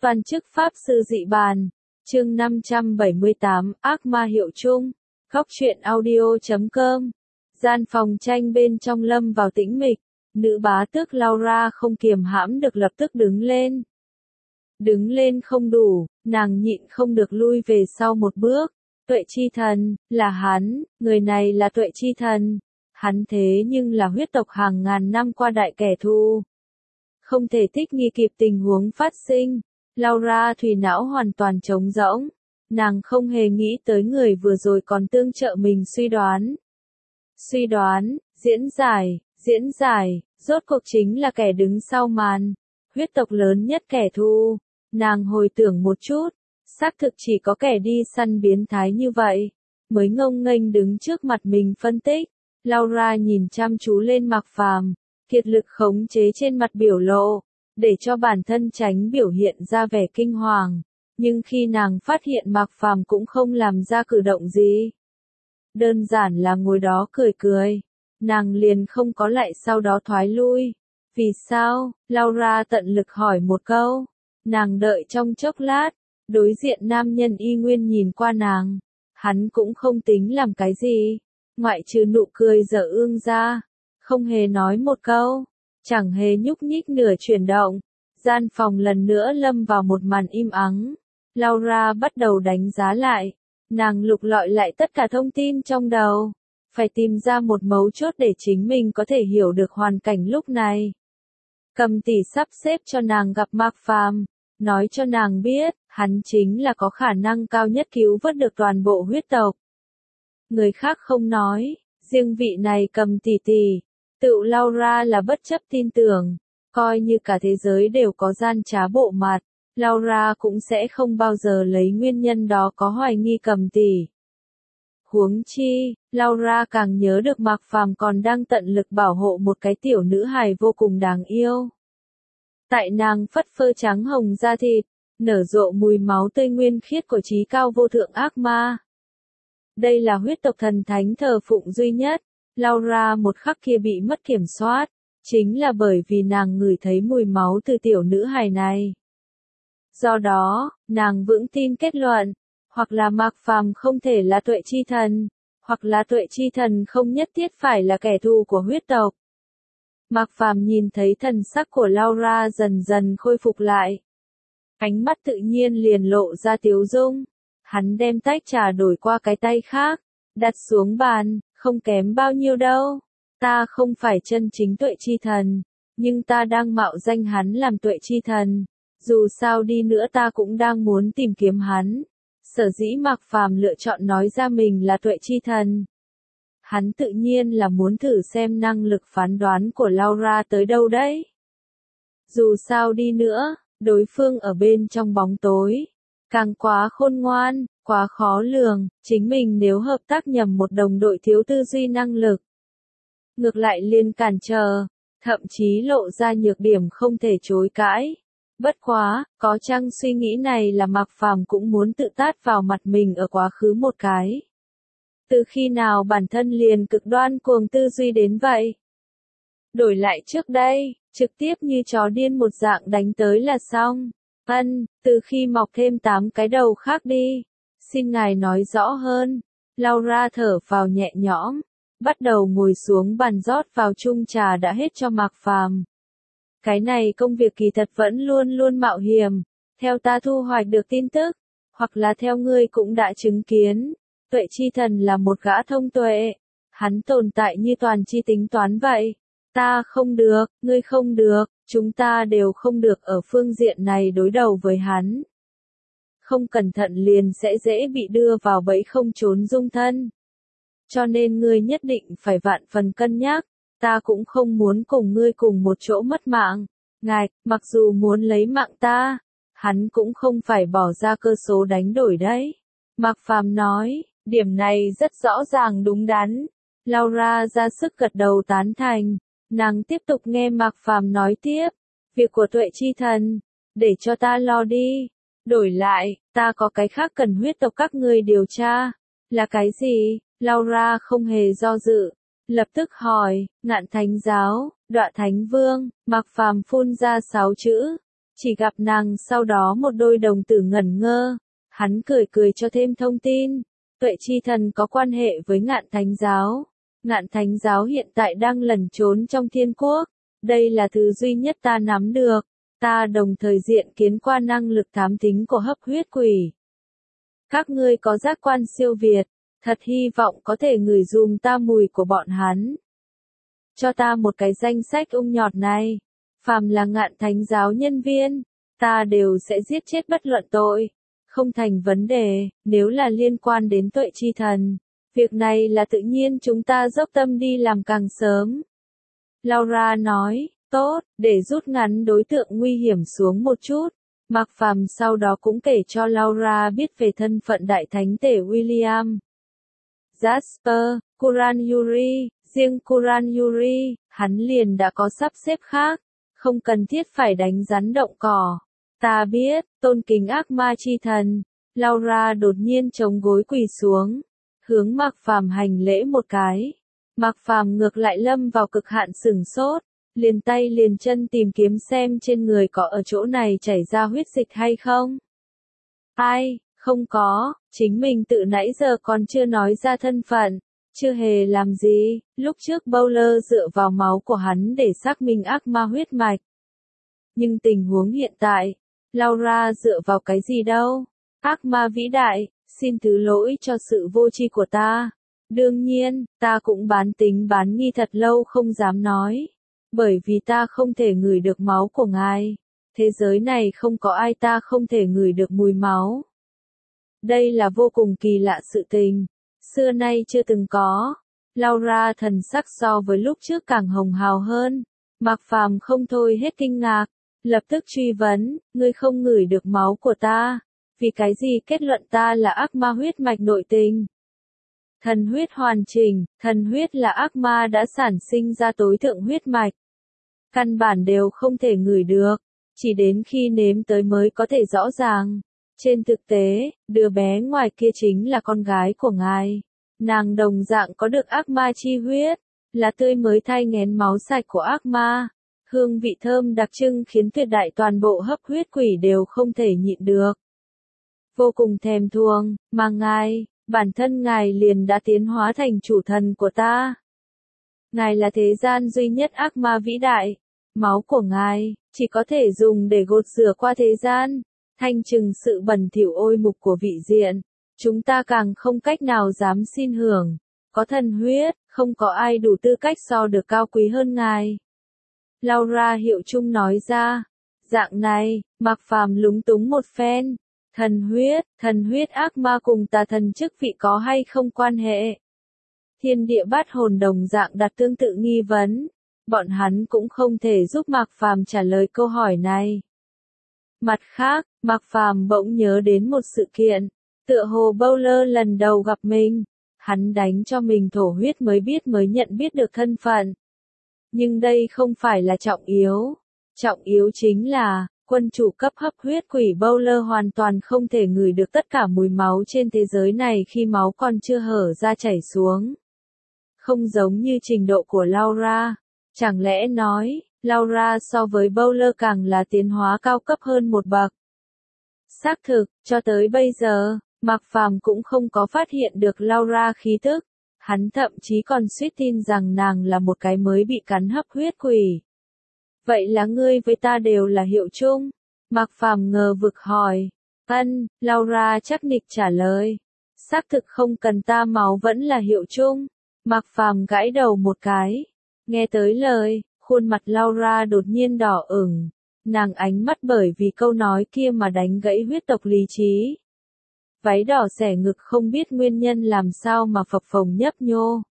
Toàn chức Pháp Sư Dị Bàn, chương 578, Ác Ma Hiệu Chung, Góc truyện audio.com. Gian phòng tranh bên trong lâm vào tĩnh mịch, nữ bá tước Laura không kiềm hãm được lập tức đứng lên. Đứng lên không đủ, nàng nhịn không được lui về sau một bước. Tuệ chi thần, là hắn, người này là tuệ chi thần. Hắn thế nhưng là huyết tộc hàng ngàn năm qua đại kẻ thù. Không thể thích nghi kịp tình huống phát sinh. Laura thùy não hoàn toàn trống rỗng. Nàng không hề nghĩ tới người vừa rồi còn tương trợ mình suy đoán. Suy đoán, diễn giải, rốt cuộc chính là kẻ đứng sau màn. Huyết tộc lớn nhất kẻ thù. Nàng hồi tưởng một chút, xác thực chỉ có kẻ đi săn biến thái như vậy, mới ngông nghênh đứng trước mặt mình phân tích. Laura nhìn chăm chú lên Mạc Phàm, kiệt lực khống chế trên mặt biểu lộ, để cho bản thân tránh biểu hiện ra vẻ kinh hoàng. Nhưng khi nàng phát hiện Mạc Phàm cũng không làm ra cử động gì, đơn giản là ngồi đó cười cười, nàng liền không có lại sau đó thoái lui. Vì sao? Laura tận lực hỏi một câu. Nàng đợi trong chốc lát, đối diện nam nhân y nguyên nhìn qua nàng. Hắn cũng không tính làm cái gì, ngoại trừ nụ cười dở ương ra, không hề nói một câu, chẳng hề nhúc nhích nửa chuyển động. Gian phòng lần nữa lâm vào một màn im ắng. Laura bắt đầu đánh giá lại, nàng lục lọi lại tất cả thông tin trong đầu, phải tìm ra một mấu chốt để chính mình có thể hiểu được hoàn cảnh lúc này. Cầm tỷ sắp xếp cho nàng gặp Mạc Phàm, nói cho nàng biết, hắn chính là có khả năng cao nhất cứu vớt được toàn bộ huyết tộc. Người khác không nói, riêng vị này Cầm tỷ, tự Laura là bất chấp tin tưởng, coi như cả thế giới đều có gian trá bộ mặt, Laura cũng sẽ không bao giờ lấy nguyên nhân đó có hoài nghi Cầm tỷ. Huống chi, Laura càng nhớ được Mạc Phàm còn đang tận lực bảo hộ một cái tiểu nữ hài vô cùng đáng yêu. Tại nàng phất phơ trắng hồng da thịt, nở rộ mùi máu tươi nguyên khiết của chí cao vô thượng ác ma. Đây là huyết tộc thần thánh thờ phụng duy nhất. Laura một khắc kia bị mất kiểm soát, chính là bởi vì nàng ngửi thấy mùi máu từ tiểu nữ hài này. Do đó, nàng vững tin kết luận, hoặc là Mạc Phàm không thể là tuệ chi thần, hoặc là tuệ chi thần không nhất thiết phải là kẻ thù của huyết tộc. Mạc Phàm nhìn thấy thần sắc của Laura dần dần khôi phục lại. Ánh mắt tự nhiên liền lộ ra tiếu dung. Hắn đem tách trà đổi qua cái tay khác, đặt xuống bàn, không kém bao nhiêu đâu. Ta không phải chân chính tuệ chi thần, nhưng ta đang mạo danh hắn làm tuệ chi thần. Dù sao đi nữa ta cũng đang muốn tìm kiếm hắn. Sở dĩ Mạc Phàm lựa chọn nói ra mình là tuệ chi thần. Hắn tự nhiên là muốn thử xem năng lực phán đoán của Laura tới đâu đấy. Dù sao đi nữa, đối phương ở bên trong bóng tối, càng quá khôn ngoan, quá khó lường, chính mình nếu hợp tác nhầm một đồng đội thiếu tư duy năng lực, ngược lại liền cản trở, thậm chí lộ ra nhược điểm không thể chối cãi. Bất quá, có chăng suy nghĩ này là Mạc Phàm cũng muốn tự tát vào mặt mình ở quá khứ một cái. Từ khi nào bản thân liền cực đoan cuồng tư duy đến vậy? Đổi lại trước đây, trực tiếp như chó điên một dạng đánh tới là xong. Từ khi mọc thêm 8 cái đầu khác đi. Xin ngài nói rõ hơn. Laura thở vào nhẹ nhõm, bắt đầu ngồi xuống bàn rót vào chung trà đã hết cho Mạc Phàm. Cái này công việc kỳ thật vẫn luôn luôn mạo hiểm. Theo ta thu hoạch được tin tức, hoặc là theo ngươi cũng đã chứng kiến, tuệ chi thần là một gã thông tuệ. Hắn tồn tại như toàn chi tính toán vậy. Ta không được, ngươi không được, chúng ta đều không được ở phương diện này đối đầu với hắn. Không cẩn thận liền sẽ dễ bị đưa vào bẫy không trốn dung thân. Cho nên ngươi nhất định phải vạn phần cân nhắc, ta cũng không muốn cùng ngươi cùng một chỗ mất mạng. Ngài, mặc dù muốn lấy mạng ta, hắn cũng không phải bỏ ra cơ số đánh đổi đấy. Mạc Phàm nói, điểm này rất rõ ràng đúng đắn. Laura ra sức gật đầu tán thành. Nàng tiếp tục nghe Mạc Phàm nói tiếp, việc của tuệ chi thần, để cho ta lo đi. Đổi lại, ta có cái khác cần huyết tộc các ngươi điều tra. Là cái gì? Laura không hề do dự, lập tức hỏi. Ngạn Thánh giáo, Đọa Thánh Vương. Mạc Phàm phun ra 6 chữ. Chỉ gặp nàng sau đó một đôi đồng tử ngẩn ngơ, hắn cười cười cho thêm thông tin. Tuệ chi thần có quan hệ với Ngạn Thánh giáo. Ngạn Thánh giáo hiện tại đang lẩn trốn trong thiên quốc. Đây là thứ duy nhất ta nắm được. Ta đồng thời diện kiến qua năng lực thám thính của hấp huyết quỷ. Các ngươi có giác quan siêu việt, thật hy vọng có thể ngửi dùm ta mùi của bọn hắn. Cho ta một cái danh sách nhọt này. Phàm là Ngạn Thánh giáo nhân viên, ta đều sẽ giết chết bất luận tội. Không thành vấn đề, nếu là liên quan đến Tuệ chi thần. Việc này là tự nhiên chúng ta dốc tâm đi làm càng sớm. Laura nói, tốt, để rút ngắn đối tượng nguy hiểm xuống một chút. Mạc Phàm sau đó cũng kể cho Laura biết về thân phận đại thánh tể William. Jasper, Kuran Yuri, riêng Kuran Yuri, hắn liền đã có sắp xếp khác, không cần thiết phải đánh rắn động cỏ. Ta biết, tôn kính ác ma chi thần. Laura đột nhiên chống gối quỳ xuống, hướng Mạc Phàm hành lễ một cái. Mạc Phàm ngược lại lâm vào cực hạn sửng sốt, liền tay liền chân tìm kiếm xem trên người có ở chỗ này chảy ra huyết dịch hay không. Ai, không có, chính mình tự nãy giờ còn chưa nói ra thân phận, chưa hề làm gì, lúc trước Bowler dựa vào máu của hắn để xác minh ác ma huyết mạch. Nhưng tình huống hiện tại, Laura dựa vào cái gì đâu? Ác ma vĩ đại, xin thứ lỗi cho sự vô tri của ta. Đương nhiên, ta cũng bán tính bán nghi thật lâu không dám nói. Bởi vì ta không thể ngửi được máu của ngài. Thế giới này không có ai ta không thể ngửi được mùi máu. Đây là vô cùng kỳ lạ sự tình. Xưa nay chưa từng có. Laura thần sắc so với lúc trước càng hồng hào hơn. Mạc Phàm không thôi hết kinh ngạc. Lập tức truy vấn, ngươi không ngửi được máu của ta. Vì cái gì kết luận ta là ác ma huyết mạch nội tình? Thần huyết hoàn chỉnh, thần huyết là ác ma đã sản sinh ra tối thượng huyết mạch. Căn bản đều không thể ngửi được, chỉ đến khi nếm tới mới có thể rõ ràng. Trên thực tế, đứa bé ngoài kia chính là con gái của ngài. Nàng đồng dạng có được ác ma chi huyết, là tươi mới thai nghén máu sạch của ác ma. Hương vị thơm đặc trưng khiến tuyệt đại toàn bộ hấp huyết quỷ đều không thể nhịn được. Vô cùng thèm thuồng, mà ngài, bản thân ngài liền đã tiến hóa thành chủ thần của ta. Ngài là thế gian duy nhất ác ma vĩ đại. Máu của ngài, chỉ có thể dùng để gột rửa qua thế gian, thanh trừng sự bẩn thỉu ôi mục của vị diện. Chúng ta càng không cách nào dám xin hưởng. Có thần huyết, không có ai đủ tư cách so được cao quý hơn ngài. Laura hiệu chung nói ra. Dạng này, Mạc Phàm lúng túng một phen. Thần huyết ác ma cùng tà thần chức vị có hay không quan hệ? Thiên địa bát hồn đồng dạng đặt tương tự nghi vấn. Bọn hắn cũng không thể giúp Mạc Phàm trả lời câu hỏi này. Mặt khác, Mạc Phàm bỗng nhớ đến một sự kiện. Tựa hồ Bowler lần đầu gặp mình. Hắn đánh cho mình thổ huyết mới nhận biết được thân phận. Nhưng đây không phải là trọng yếu. Trọng yếu chính là, quân chủ cấp hấp huyết quỷ Bowler hoàn toàn không thể ngửi được tất cả mùi máu trên thế giới này khi máu còn chưa hở ra chảy xuống. Không giống như trình độ của Laura. Chẳng lẽ nói, Laura so với Bowler càng là tiến hóa cao cấp hơn một bậc. Xác thực, cho tới bây giờ, Mạc Phàm cũng không có phát hiện được Laura khí tức. Hắn thậm chí còn suýt tin rằng nàng là một cái mới bị cắn hấp huyết quỷ. Vậy là ngươi với ta đều là hiệu chung? Mạc Phàm ngờ vực hỏi. Laura chắc nịch trả lời. Xác thực không cần ta máu vẫn là hiệu chung. Mạc Phàm gãi đầu một cái. Nghe tới lời, khuôn mặt Laura đột nhiên đỏ ửng. Nàng ánh mắt bởi vì câu nói kia mà đánh gãy huyết tộc lý trí. Váy đỏ xẻ ngực không biết nguyên nhân làm sao mà phập phồng nhấp nhô.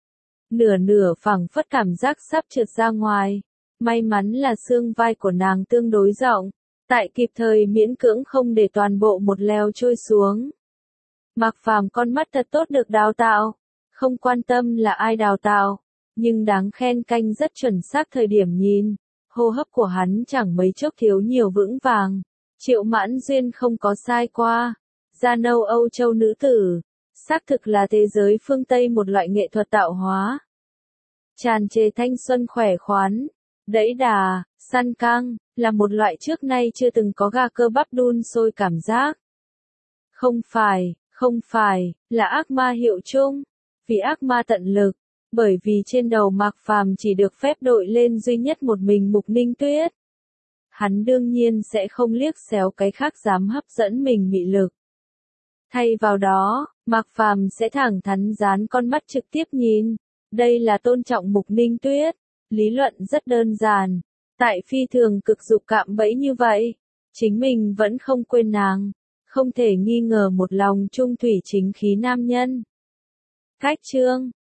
Nửa phảng phất cảm giác sắp trượt ra ngoài. May mắn là xương vai của nàng tương đối rộng, tại kịp thời miễn cưỡng không để toàn bộ một leo trôi xuống. Mạc Phàm con mắt thật tốt được đào tạo, không quan tâm là ai đào tạo, nhưng đáng khen canh rất chuẩn xác thời điểm nhìn. Hô hấp của hắn chẳng mấy chốc thiếu nhiều vững vàng. Triệu Mãn Duyên không có sai qua. Da nâu Âu Châu nữ tử, xác thực là thế giới phương Tây một loại nghệ thuật tạo hóa. Tràn trề thanh xuân khỏe khoắn, Đẫy đà, săn căng, là một loại trước nay chưa từng có ga cơ bắp đun sôi cảm giác. Không phải, là ác ma hiệu chung. Vì ác ma tận lực. Bởi vì trên đầu Mạc Phàm chỉ được phép đội lên duy nhất một mình Mục Ninh Tuyết. Hắn đương nhiên sẽ không liếc xéo cái khác dám hấp dẫn mình mị lực. Thay vào đó, Mạc Phàm sẽ thẳng thắn dán con mắt trực tiếp nhìn. Đây là tôn trọng Mục Ninh Tuyết. Lý luận rất đơn giản. Tại phi thường cực dục cạm bẫy như vậy, chính mình vẫn không quên nàng. Không thể nghi ngờ một lòng trung thủy chính khí nam nhân. Cách chương